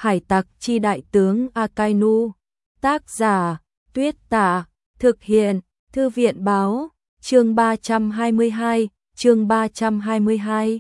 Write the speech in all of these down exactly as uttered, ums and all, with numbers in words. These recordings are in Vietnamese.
Hải tặc chi đại tướng Akainu. Tác giả Tuyết Tả. Thực hiện Thư viện báo. Chương ba trăm hai mươi hai. Chương ba trăm hai mươi hai.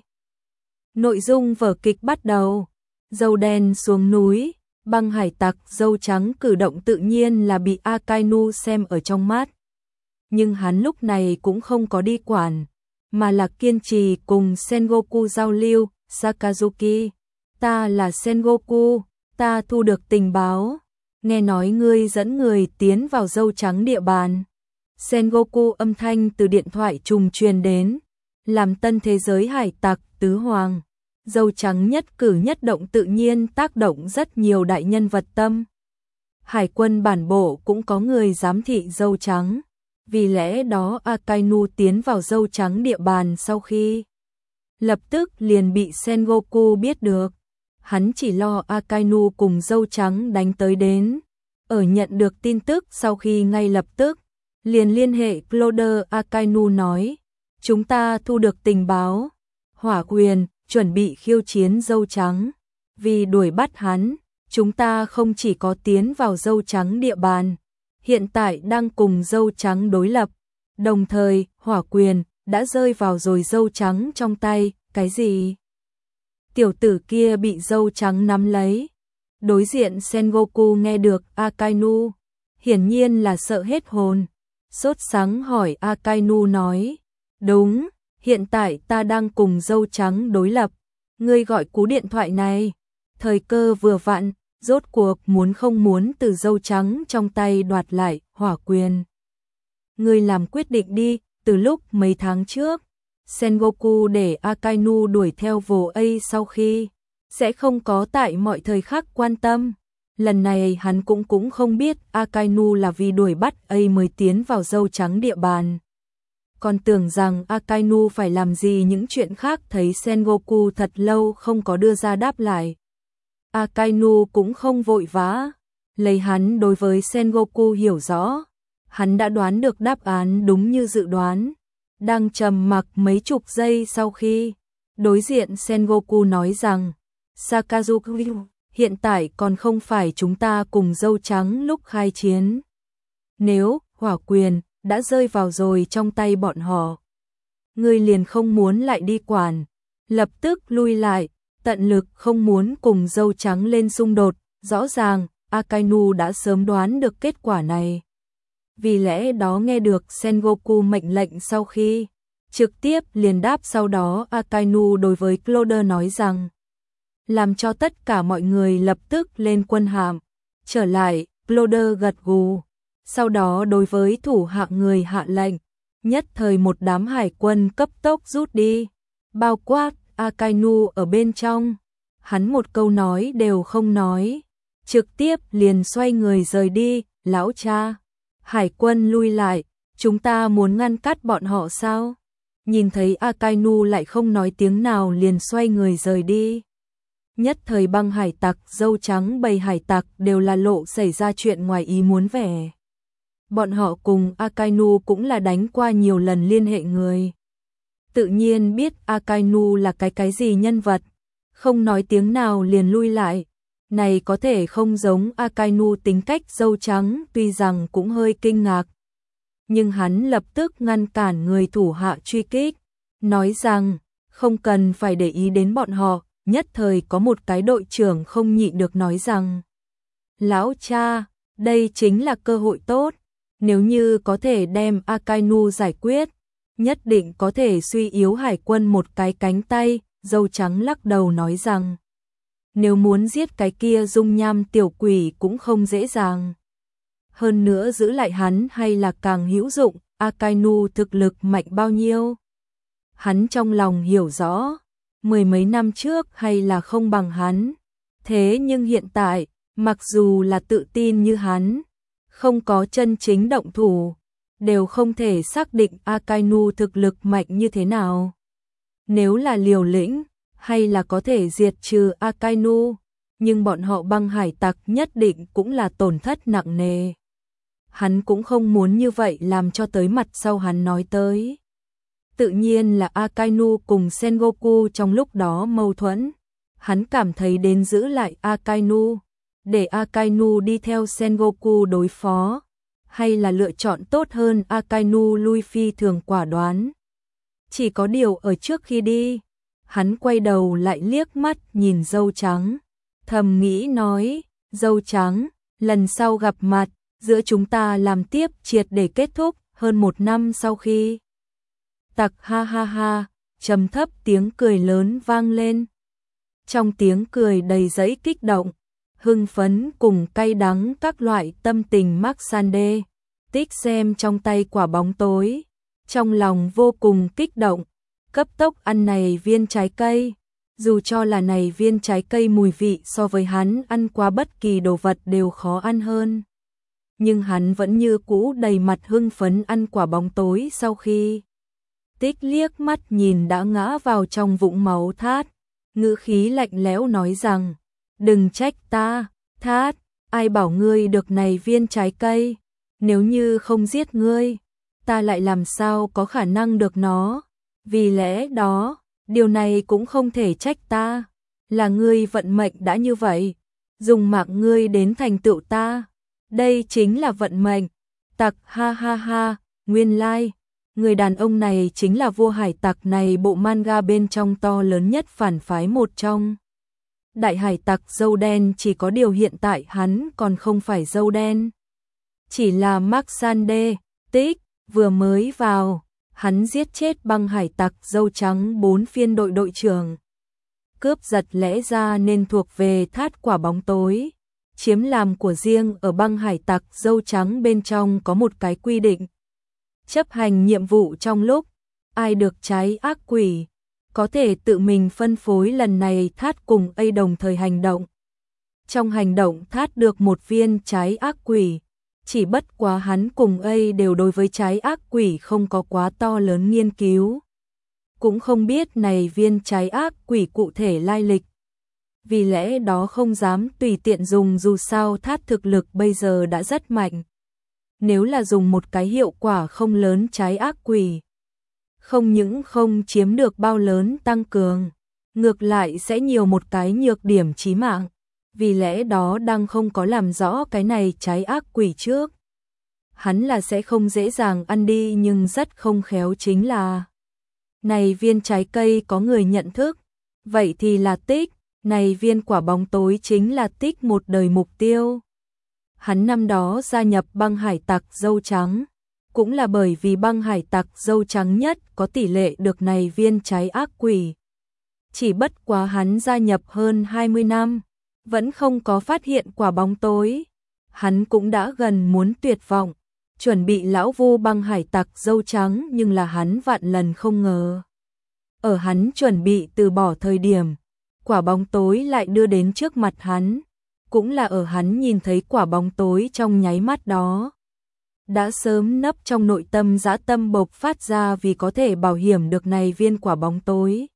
Nội dung vở kịch bắt đầu. Dâu đen xuống núi. Băng hải tặc dâu trắng cử động tự nhiên là bị Akainu xem ở trong mắt. Nhưng hắn lúc này cũng không có đi quản, mà là kiên trì cùng Sengoku giao lưu. Sakazuki, ta là Sengoku, ta thu được tình báo, nghe nói ngươi dẫn người tiến vào dâu trắng địa bàn. Sengoku âm thanh từ điện thoại trùng truyền đến, làm tân thế giới hải tặc tứ hoàng. Dâu trắng nhất cử nhất động tự nhiên tác động rất nhiều đại nhân vật tâm. Hải quân bản bộ cũng có người giám thị dâu trắng, vì lẽ đó Akainu tiến vào dâu trắng địa bàn sau khi lập tức liền bị Sengoku biết được. Hắn chỉ lo Akainu cùng dâu trắng đánh tới đến. Ở nhận được tin tức sau khi ngay lập tức liền liên hệ Cloder. Akainu nói, chúng ta thu được tình báo, Hỏa Quyền chuẩn bị khiêu chiến dâu trắng. Vì đuổi bắt hắn, chúng ta không chỉ có tiến vào dâu trắng địa bàn, hiện tại đang cùng dâu trắng đối lập. Đồng thời, Hỏa Quyền đã rơi vào rồi dâu trắng trong tay. Cái gì? Tiểu tử kia bị dâu trắng nắm lấy. Đối diện Sengoku nghe được Akainu, hiển nhiên là sợ hết hồn. Sốt sắng hỏi Akainu nói, đúng, hiện tại ta đang cùng dâu trắng đối lập. Ngươi gọi cú điện thoại này, thời cơ vừa vặn, rốt cuộc muốn không muốn từ dâu trắng trong tay đoạt lại Hỏa Quyền. Ngươi làm quyết định đi. Từ lúc mấy tháng trước, Sengoku để Akainu đuổi theo vô A sau khi, sẽ không có tại mọi thời khắc quan tâm. Lần này hắn cũng cũng không biết Akainu là vì đuổi bắt A mới tiến vào dâu trắng địa bàn. Còn tưởng rằng Akainu phải làm gì những chuyện khác, thấy Sengoku thật lâu không có đưa ra đáp lại. Akainu cũng không vội vã, lấy hắn đối với Sengoku hiểu rõ. Hắn đã đoán được đáp án đúng như dự đoán. Đang trầm mặc mấy chục giây sau khi, đối diện Sengoku nói rằng, Sakazuki, hiện tại còn không phải chúng ta cùng dâu trắng lúc khai chiến. Nếu Hỏa Quyền đã rơi vào rồi trong tay bọn họ, ngươi liền không muốn lại đi quản, lập tức lui lại, tận lực không muốn cùng dâu trắng lên xung đột. Rõ ràng, Akainu đã sớm đoán được kết quả này. Vì lẽ đó nghe được Sengoku mệnh lệnh sau khi, trực tiếp liền đáp. Sau đó Akainu đối với Cloder nói rằng, làm cho tất cả mọi người lập tức lên quân hạm. Trở lại, Cloder gật gù. Sau đó đối với thủ hạ người hạ lệnh, nhất thời một đám hải quân cấp tốc rút đi, bao quát Akainu ở bên trong. Hắn một câu nói đều không nói, trực tiếp liền xoay người rời đi. Lão cha, hải quân lui lại, chúng ta muốn ngăn cắt bọn họ sao? Nhìn thấy Akainu lại không nói tiếng nào liền xoay người rời đi. Nhất thời băng hải tặc dâu trắng bầy hải tặc đều là lộ xảy ra chuyện ngoài ý muốn vẻ. Bọn họ cùng Akainu cũng là đánh qua nhiều lần liên hệ người. Tự nhiên biết Akainu là cái cái gì nhân vật, không nói tiếng nào liền lui lại. Này có thể không giống Akainu tính cách dâu trắng, tuy rằng cũng hơi kinh ngạc. Nhưng hắn lập tức ngăn cản người thủ hạ truy kích, nói rằng không cần phải để ý đến bọn họ. Nhất thời có một cái đội trưởng không nhịn được nói rằng, lão cha, đây chính là cơ hội tốt. Nếu như có thể đem Akainu giải quyết, nhất định có thể suy yếu hải quân một cái cánh tay. Dâu trắng lắc đầu nói rằng, nếu muốn giết cái kia dung nham tiểu quỷ cũng không dễ dàng. Hơn nữa giữ lại hắn hay là càng hữu dụng. Akainu thực lực mạnh bao nhiêu, hắn trong lòng hiểu rõ. Mười mấy năm trước hay là không bằng hắn. Thế nhưng hiện tại, mặc dù là tự tin như hắn, không có chân chính động thủ, đều không thể xác định Akainu thực lực mạnh như thế nào. Nếu là liều lĩnh, hay là có thể diệt trừ Akainu, nhưng bọn họ băng hải tặc nhất định cũng là tổn thất nặng nề. Hắn cũng không muốn như vậy làm cho tới mặt sau hắn nói tới. Tự nhiên là Akainu cùng Sengoku trong lúc đó mâu thuẫn. hắn cảm thấy đến giữ lại Akainu, để Akainu đi theo Sengoku đối phó, hay là lựa chọn tốt hơn Akainu lui phi thường quả đoán. Chỉ có điều ở trước khi đi, hắn quay đầu lại liếc mắt nhìn dâu trắng, thầm nghĩ nói, dâu trắng, lần sau gặp mặt, giữa chúng ta làm tiếp triệt để kết thúc hơn một năm sau khi. Tặc ha ha ha, trầm thấp tiếng cười lớn vang lên. Trong tiếng cười đầy dẫy kích động, hưng phấn cùng cay đắng các loại tâm tình Mark Sande, Tích xem trong tay quả bóng tối, trong lòng vô cùng kích động, cấp tốc ăn này viên trái cây, dù cho là này viên trái cây mùi vị so với hắn ăn qua bất kỳ đồ vật đều khó ăn hơn. Nhưng hắn vẫn như cũ đầy mặt hưng phấn ăn quả bóng tối sau khi. Tích liếc mắt nhìn đã ngã vào trong vũng máu Thát, ngữ khí lạnh lẽo nói rằng, đừng trách ta, Thát, ai bảo ngươi được này viên trái cây, nếu như không giết ngươi, ta lại làm sao có khả năng được nó, vì lẽ đó, điều này cũng không thể trách ta, là ngươi vận mệnh đã như vậy, dùng mạng ngươi đến thành tựu ta, đây chính là vận mệnh. Tặc ha ha ha, nguyên lai, người đàn ông này chính là vua hải tặc này bộ manga bên trong to lớn nhất phản phái một trong. Đại hải tặc dâu đen, chỉ có điều hiện tại hắn còn không phải dâu đen. Chỉ là Mark Sande, Tích, vừa mới vào, hắn giết chết băng hải tặc dâu trắng bốn phiên đội đội trưởng. Cướp giật lẽ ra nên thuộc về Thát quả bóng tối, chiếm làm của riêng ở băng hải tặc dâu trắng bên trong có một cái quy định. Chấp hành nhiệm vụ trong lúc, ai được trái ác quỷ, có thể tự mình phân phối lần này Thát cùng A đồng thời hành động. Trong hành động Thát được một viên trái ác quỷ, chỉ bất quá hắn cùng A đều đối với trái ác quỷ không có quá to lớn nghiên cứu. Cũng không biết này viên trái ác quỷ cụ thể lai lịch. Vì lẽ đó không dám tùy tiện dùng, dù sao Thát thực lực bây giờ đã rất mạnh. Nếu là dùng một cái hiệu quả không lớn trái ác quỷ, không những không chiếm được bao lớn tăng cường, ngược lại sẽ nhiều một cái nhược điểm chí mạng. Vì lẽ đó đang không có làm rõ cái này trái ác quỷ trước. Hắn là sẽ không dễ dàng ăn đi, nhưng rất không khéo chính là này viên trái cây có người nhận thức, vậy thì là Tích, này viên quả bóng tối chính là Tích một đời mục tiêu. Hắn năm đó gia nhập băng hải tặc dâu trắng, cũng là bởi vì băng hải tặc dâu trắng nhất có tỷ lệ được này viên trái ác quỷ. Chỉ bất quá hắn gia nhập hơn hai mươi năm, vẫn không có phát hiện quả bóng tối. Hắn cũng đã gần muốn tuyệt vọng, chuẩn bị lão vô băng hải tặc dâu trắng, nhưng là hắn vạn lần không ngờ. Ở hắn chuẩn bị từ bỏ thời điểm, quả bóng tối lại đưa đến trước mặt hắn. Cũng là ở hắn nhìn thấy quả bóng tối trong nháy mắt đó, đã sớm nấp trong nội tâm dã tâm bộc phát ra vì có thể bảo hiểm được này viên quả bóng tối.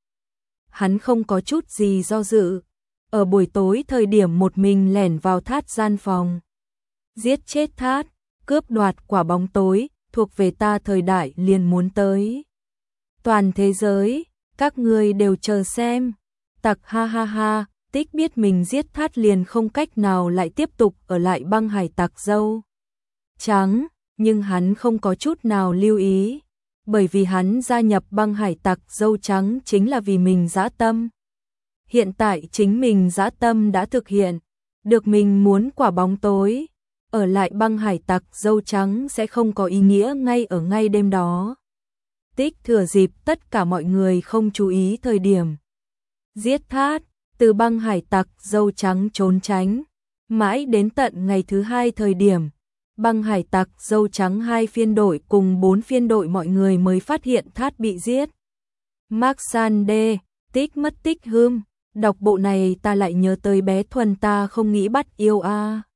Hắn không có chút gì do dự, ở buổi tối thời điểm một mình lẻn vào Thát gian phòng. Giết chết Thát, cướp đoạt quả bóng tối, thuộc về ta thời đại liền muốn tới. Toàn thế giới, các ngươi đều chờ xem. Tặc ha ha ha, Tích biết mình giết Thát liền không cách nào lại tiếp tục ở lại băng hải tặc dâu trắng, nhưng hắn không có chút nào lưu ý, bởi vì hắn gia nhập băng hải tặc dâu trắng chính là vì mình dã tâm. Hiện tại chính mình dã tâm đã thực hiện, được mình muốn quả bóng tối, ở lại băng hải tặc dâu trắng sẽ không có ý nghĩa ngay ở ngay đêm đó. Tích thừa dịp tất cả mọi người không chú ý thời điểm, giết Thát, từ băng hải tặc dâu trắng trốn tránh, mãi đến tận ngày thứ hai thời điểm, băng hải tặc dâu trắng hai phiên đội cùng bốn phiên đội mọi người mới phát hiện Thát bị giết. Mark Sande, Tích mất tích hươm, đọc bộ này ta lại nhớ tới bé Thuần, ta không nghĩ bắt yêu a. À.